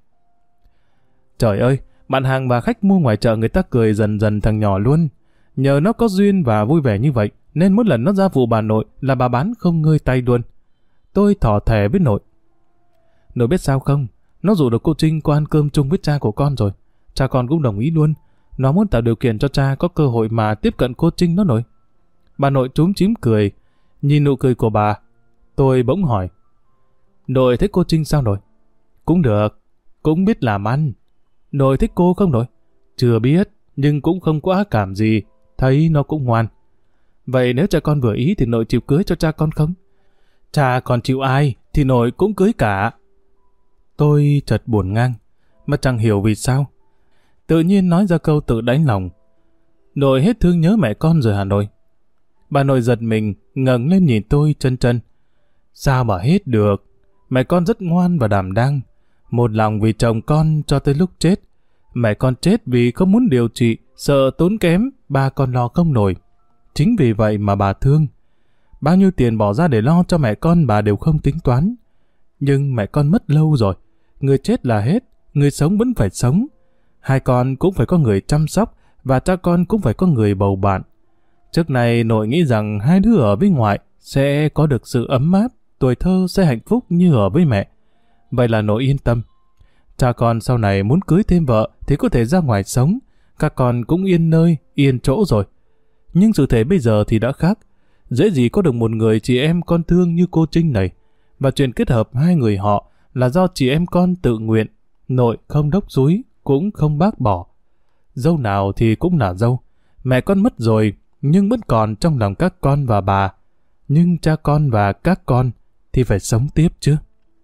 Speaker 1: Trời ơi, bạn hàng và khách mua ngoài chợ người ta cười dần dần thằng nhỏ luôn. Nhờ nó có duyên và vui vẻ như vậy, nên mỗi lần nó ra phụ bà nội là bà bán không ngơi tay luôn. Tôi thỏ thẻ với nội. Nội biết sao không? Nó rủ được cô Trinh qua ăn cơm chung với cha của con rồi. Cha con cũng đồng ý luôn. Nó muốn tạo điều kiện cho cha có cơ hội mà tiếp cận cô Trinh đó nội. Bà nội trúm chím cười. Nhìn nụ cười của bà, tôi bỗng hỏi. Nội thích cô Trinh sao nội? Cũng được, cũng biết làm ăn. Nội thích cô không nội? Chưa biết, nhưng cũng không có ác cảm gì. Thấy nó cũng ngoan. Vậy nếu cha con vừa ý thì nội chịu cưới cho cha con không? Cha còn chịu ai thì nội cũng cưới cả. Tôi chợt buồn ngang, mà chẳng hiểu vì sao. Tự nhiên nói ra câu tự đánh lòng. Nội hết thương nhớ mẹ con rồi hả nội? Bà nội giật mình, ngẩng lên nhìn tôi chân chân. Sao mà hết được? Mẹ con rất ngoan và đảm đang. Một lòng vì chồng con cho tới lúc chết. Mẹ con chết vì không muốn điều trị, sợ tốn kém, ba con lo không nổi. Chính vì vậy mà bà thương. Bao nhiêu tiền bỏ ra để lo cho mẹ con bà đều không tính toán. Nhưng mẹ con mất lâu rồi. Người chết là hết, người sống vẫn phải sống. Hai con cũng phải có người chăm sóc, và cha con cũng phải có người bầu bạn. Trước này nội nghĩ rằng hai đứa ở với ngoại sẽ có được sự ấm áp, tuổi thơ sẽ hạnh phúc như ở với mẹ. Vậy là nội yên tâm. Cha con sau này muốn cưới thêm vợ thì có thể ra ngoài sống, các con cũng yên nơi, yên chỗ rồi. Nhưng sự thể bây giờ thì đã khác. Dễ gì có được một người chị em con thương như cô Trinh này. Và chuyện kết hợp hai người họ là do chị em con tự nguyện. Nội không đốc dúi, cũng không bác bỏ. Dâu nào thì cũng là dâu. Mẹ con mất rồi, nhưng vẫn còn trong lòng các con và bà. Nhưng cha con và các con thì phải sống tiếp chứ.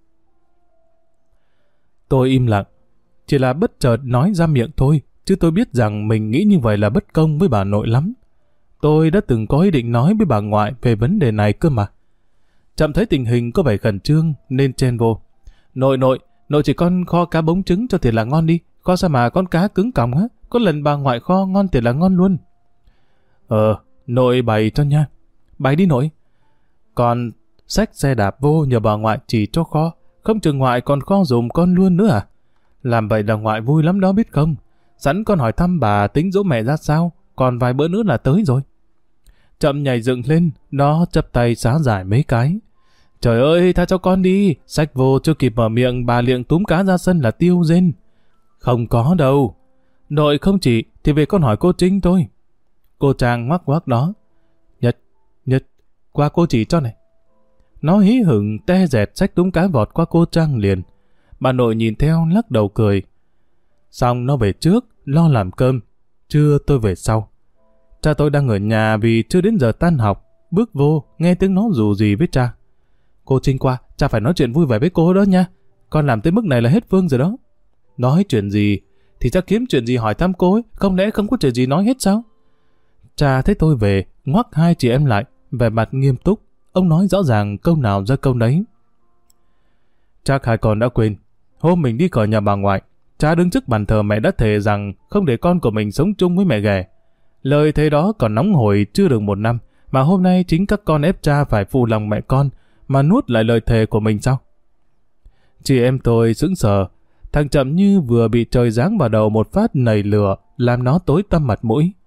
Speaker 1: Tôi im lặng. Chỉ là bất chợt nói ra miệng thôi, chứ tôi biết rằng mình nghĩ như vậy là bất công với bà nội lắm. Tôi đã từng có ý định nói với bà ngoại về vấn đề này cơ mà. Chậm thấy tình hình có vẻ khẩn trương nên chen vô. Nội chỉ con kho cá bống trứng cho thiệt là ngon đi. Kho sao mà con cá cứng còng á. Có lần bà ngoại kho ngon thiệt là ngon luôn. Nội bày cho nha. Bày đi nội. Còn xách xe đạp vô nhờ bà ngoại chỉ cho kho. Không chừng ngoại còn kho dùm con luôn nữa à? Làm vậy là ngoại vui lắm đó biết không? Sẵn con hỏi thăm bà tính dỗ mẹ ra sao. Còn vài bữa nữa là tới rồi. Chậm nhảy dựng lên, nó chắp tay xá giải mấy cái. Trời ơi, tha cho con đi. Xách vô chưa kịp mở miệng, bà liệng túm cá ra sân là tiêu rên. Không có đâu. Nội không chỉ, thì về con hỏi cô Trinh thôi. Cô Trang ngoắc ngoắc đó. Nhật, qua cô chỉ cho này. Nó hí hửng te dẹt xách túm cá vọt qua cô Trang liền. Bà nội nhìn theo lắc đầu cười. Xong nó về trước, lo làm cơm. Trưa tôi về sau. Cha tôi đang ở nhà vì chưa đến giờ tan học. Bước vô, nghe tiếng nó rủ gì với cha. Cô Trinh qua, cha phải nói chuyện vui vẻ với cô đó nha. Con làm tới mức này là hết phương rồi đó. Nói chuyện gì? Thì cha kiếm chuyện gì hỏi thăm cô ấy. Không lẽ không có chuyện gì nói hết sao? Cha thấy tôi về, ngoắc hai chị em lại, vẻ mặt nghiêm túc. Ông nói rõ ràng câu nào ra câu đấy. Chắc hai con đã quên. Hôm mình đi khỏi nhà bà ngoại, cha đứng trước bàn thờ mẹ đã thề rằng không để con của mình sống chung với mẹ ghẻ. Lời thế đó còn nóng hổi chưa được 1 năm, mà hôm nay chính các con ép cha phải phụ lòng mẹ con, mà nuốt lại lời thề của mình sao? Chị em tôi sững sờ. Thằng Chậm như vừa bị trời giáng vào đầu một phát nảy lửa, làm nó tối tăm mặt mũi.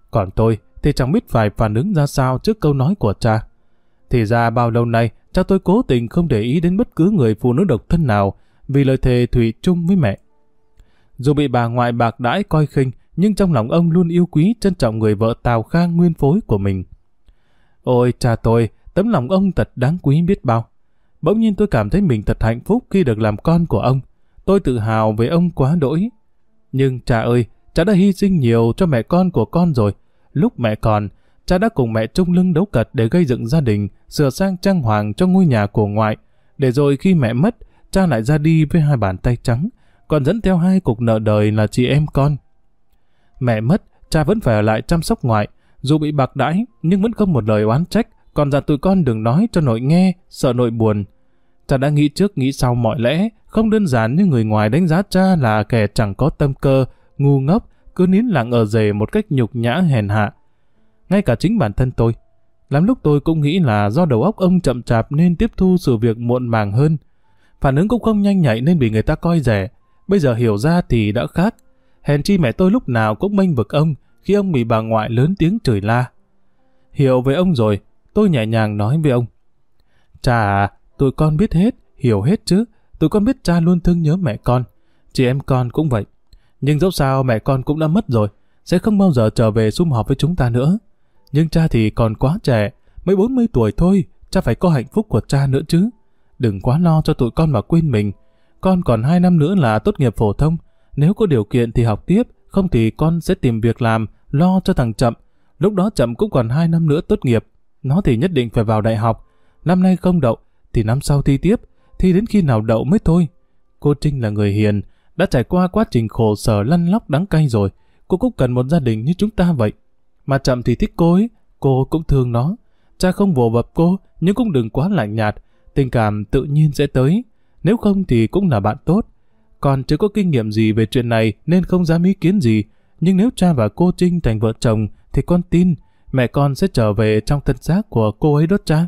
Speaker 1: Còn tôi thì chẳng biết phải phản ứng ra sao trước câu nói của cha. Thì ra bao lâu nay, cha tôi cố tình không để ý đến bất cứ người phụ nữ độc thân nào vì lời thề thủy chung với mẹ. Dù bị bà ngoại bạc đãi coi khinh, nhưng trong lòng ông luôn yêu quý trân trọng người vợ Tào Khang nguyên phối của mình. Ôi cha tôi, tấm lòng ông thật đáng quý biết bao. Bỗng nhiên tôi cảm thấy mình thật hạnh phúc khi được làm con của ông. Tôi tự hào về ông quá đỗi. Nhưng cha ơi, cha đã hy sinh nhiều cho mẹ con của con rồi. Lúc mẹ còn, cha đã cùng mẹ chung lưng đấu cật để gây dựng gia đình, sửa sang trang hoàng cho ngôi nhà của ngoại. Để rồi khi mẹ mất, cha lại ra đi với 2 bàn tay trắng, còn dẫn theo 2 cục nợ đời là chị em con. Mẹ mất, cha vẫn phải ở lại chăm sóc ngoại. Dù bị bạc đãi, nhưng vẫn không một lời oán trách, còn dặn tụi con đừng nói cho nội nghe, sợ nội buồn. Cha đã nghĩ trước nghĩ sau mọi lẽ, không đơn giản như người ngoài đánh giá cha là kẻ chẳng có tâm cơ, ngu ngốc, cứ nín lặng ở rể một cách nhục nhã hèn hạ. Ngay cả chính bản thân tôi, lắm lúc tôi cũng nghĩ là do đầu óc ông chậm chạp nên tiếp thu sự việc muộn màng hơn. Phản ứng cũng không nhanh nhạy nên bị người ta coi rẻ. Bây giờ hiểu ra thì đã khác. Hèn chi mẹ tôi lúc nào cũng bênh vực ông khi ông bị bà ngoại lớn tiếng chửi la. Hiểu về ông rồi, tôi nhẹ nhàng nói với ông. Cha à, tụi con biết hết, hiểu hết chứ. Tụi con biết cha luôn thương nhớ mẹ con. Chị em con cũng vậy. Nhưng dẫu sao mẹ con cũng đã mất rồi, sẽ không bao giờ trở về sum họp với chúng ta nữa. Nhưng cha thì còn quá trẻ, mới 40 tuổi thôi, cha phải có hạnh phúc của cha nữa chứ. Đừng quá lo cho tụi con mà quên mình. Con còn 2 năm nữa là tốt nghiệp phổ thông. Nếu có điều kiện thì học tiếp, không thì con sẽ tìm việc làm, lo cho thằng Chậm. Lúc đó Chậm cũng còn 2 năm nữa tốt nghiệp. Nó thì nhất định phải vào đại học. Năm nay không đậu, thì năm sau thi tiếp, thi đến khi nào đậu mới thôi. Cô Trinh là người hiền, đã trải qua quá trình khổ sở lăn lóc đắng cay rồi. Cô cũng cần một gia đình như chúng ta vậy. Mà Chậm thì thích cô ấy, cô cũng thương nó. Cha không vồ vập cô, nhưng cũng đừng quá lạnh nhạt. Tình cảm tự nhiên sẽ tới. Nếu không thì cũng là bạn tốt. Còn chưa có kinh nghiệm gì về chuyện này nên không dám ý kiến gì. Nhưng nếu cha và cô Trinh thành vợ chồng thì con tin mẹ con sẽ trở về trong thân xác của cô ấy đó cha.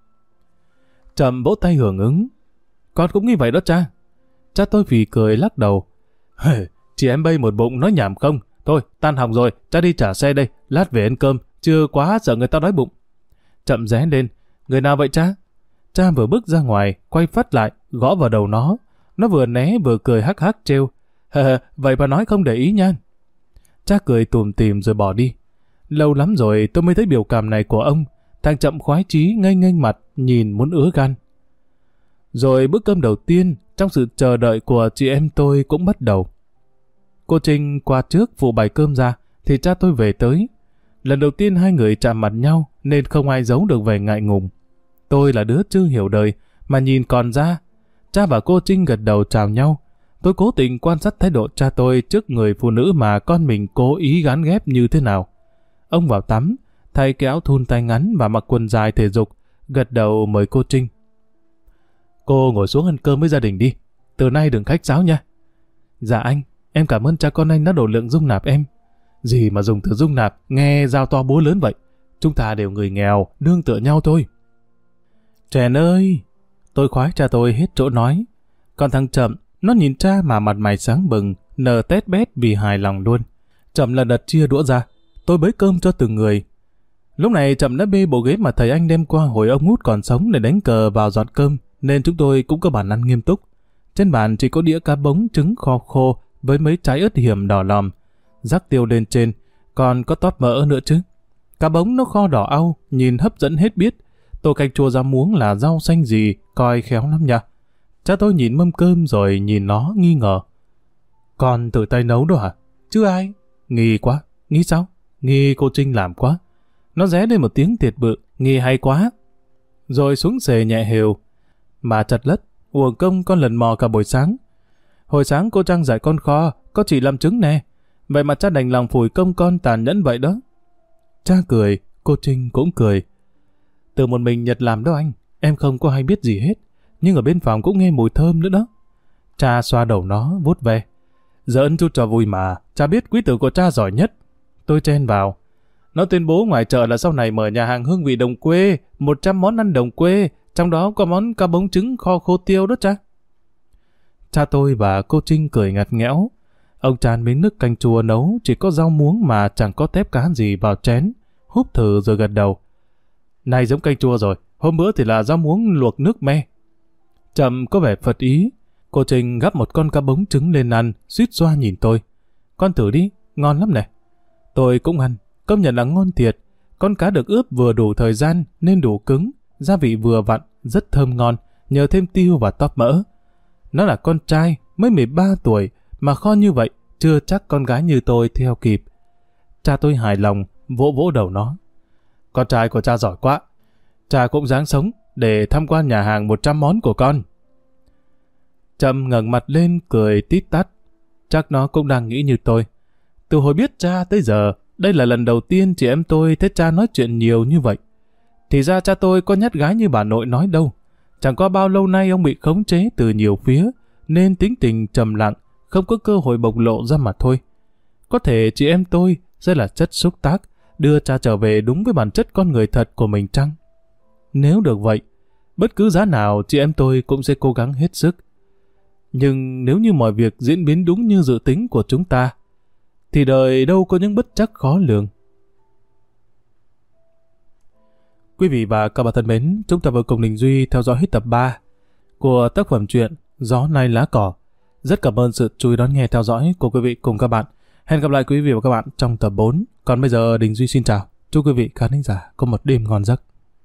Speaker 1: Chậm vỗ tay hưởng ứng. Con cũng nghĩ vậy đó cha. Cha tôi phì cười lắc đầu. Chị em bay một bụng nói nhảm không. Thôi tan học rồi, cha đi trả xe đây. Lát về ăn cơm, chưa quá sợ người ta đói bụng. Chậm ré lên. Người nào vậy cha? Cha vừa bước ra ngoài, quay phát lại, gõ vào đầu nó. Nó vừa né vừa cười hắc hắc trêu. Vậy mà nói không để ý nha. Cha cười tủm tỉm rồi bỏ đi. Lâu lắm rồi tôi mới thấy biểu cảm này của ông. Thằng Chậm khoái chí ngây ngây mặt, nhìn muốn ứa gan. Rồi bữa cơm đầu tiên, trong sự chờ đợi của chị em tôi cũng bắt đầu. Cô Trinh qua trước phụ bày cơm ra, thì cha tôi về tới. Lần đầu tiên 2 người chạm mặt nhau, nên không ai giấu được vẻ ngại ngùng. Tôi là đứa chưa hiểu đời, mà nhìn còn ra. Cha và cô Trinh gật đầu chào nhau. Tôi cố tình quan sát thái độ cha tôi trước người phụ nữ mà con mình cố ý gán ghép như thế nào. Ông vào tắm, thay cái áo thun tay ngắn và mặc quần dài thể dục, gật đầu mời cô Trinh. Cô ngồi xuống ăn cơm với gia đình đi, từ nay đừng khách sáo nha. Dạ anh, em cảm ơn cha con anh đã độ lượng dung nạp em. Gì mà dùng từ dung nạp, nghe dao to búa lớn vậy. Chúng ta đều người nghèo, nương tựa nhau thôi. Chèn ơi! Tôi khoái cha tôi hết chỗ nói. Còn thằng Chậm, nó nhìn cha mà mặt mày sáng bừng, nở tét bét vì hài lòng luôn. Chậm lần lượt chia đũa ra, tôi bới cơm cho từng người. Lúc này Chậm đã bê bộ ghế mà thầy anh đem qua hồi ông Út còn sống để đánh cờ vào dọn cơm, nên chúng tôi cũng có bàn ăn nghiêm túc. Trên bàn chỉ có đĩa cá bống trứng kho khô với mấy trái ớt hiểm đỏ lòm, rắc tiêu lên trên, còn có tóp mỡ nữa chứ. Cá bống nó kho đỏ au, nhìn hấp dẫn hết biết. Tô canh chua rau muống là rau xanh gì, coi khéo lắm nha. Cha tôi nhìn mâm cơm rồi nhìn nó nghi ngờ. Con tự tay nấu đó hả? Chứ ai? Nghi quá. Nghi sao? Nghi cô Trinh làm quá. Nó ré lên một tiếng thiệt bự. Nghi hay quá. Rồi xuống xề nhẹ hều. Mà chật lất, uổng công con lần mò cả buổi sáng. Hồi sáng cô Trang dạy con kho, có chỉ làm trứng nè. Vậy mà cha đành lòng phủi công con tàn nhẫn vậy đó. Cha cười, cô Trinh cũng cười. Từ một mình Nhật làm đó anh, em không có hay biết gì hết. Nhưng ở bên phòng cũng nghe mùi thơm nữa đó. Cha xoa đầu nó, vuốt ve. Giỡn chút cho vui mà, cha biết quý tử của cha giỏi nhất. Tôi chen vào. Nó tuyên bố ngoài chợ là sau này mở nhà hàng hương vị đồng quê, 100 món ăn đồng quê, trong đó có món cá bống trứng kho khô tiêu đó cha. Cha tôi và cô Trinh cười ngặt nghẽo. Ông tràn miếng nước canh chua nấu chỉ có rau muống mà chẳng có tép cá gì vào chén, húp thử rồi gật đầu. Này giống canh chua rồi, hôm bữa thì là rau muống luộc nước me. Trầm có vẻ phật ý. Cô Trinh gắp một con cá bống trứng lên ăn, suýt xoa nhìn tôi. Con thử đi, ngon lắm này. Tôi cũng ăn, công nhận là ngon thiệt. Con cá được ướp vừa đủ thời gian nên đủ cứng, gia vị vừa vặn, rất thơm ngon, nhờ thêm tiêu và tóp mỡ. Nó là con trai, mới 13 tuổi, mà kho như vậy, chưa chắc con gái như tôi theo kịp. Cha tôi hài lòng, vỗ vỗ đầu nó. Con trai của cha giỏi quá. Cha cũng ráng sống để tham quan nhà hàng 100 món của con. Trầm ngẩng mặt lên cười tít tắt. Chắc nó cũng đang nghĩ như tôi. Từ hồi biết cha tới giờ, đây là lần đầu tiên chị em tôi thấy cha nói chuyện nhiều như vậy. Thì ra cha tôi có nhát gái như bà nội nói đâu. Chẳng qua bao lâu nay ông bị khống chế từ nhiều phía, nên tính tình trầm lặng, không có cơ hội bộc lộ ra mà thôi. Có thể chị em tôi sẽ là chất xúc tác, đưa cha trở về đúng với bản chất con người thật của mình chăng? Nếu được vậy, bất cứ giá nào chị em tôi cũng sẽ cố gắng hết sức. Nhưng nếu như mọi việc diễn biến đúng như dự tính của chúng ta, thì đời đâu có những bất trắc khó lường. Quý vị và các bạn thân mến, chúng ta vừa cùng Đình Duy theo dõi hết tập 3 của tác phẩm truyện Gió Nay Lá Cỏ. Rất cảm ơn sự chú ý đón nghe theo dõi của quý vị cùng các bạn. Hẹn gặp lại quý vị và các bạn trong tập 4. Còn bây giờ Đình Duy xin chào. Chúc quý vị khán thính giả có một đêm ngon giấc.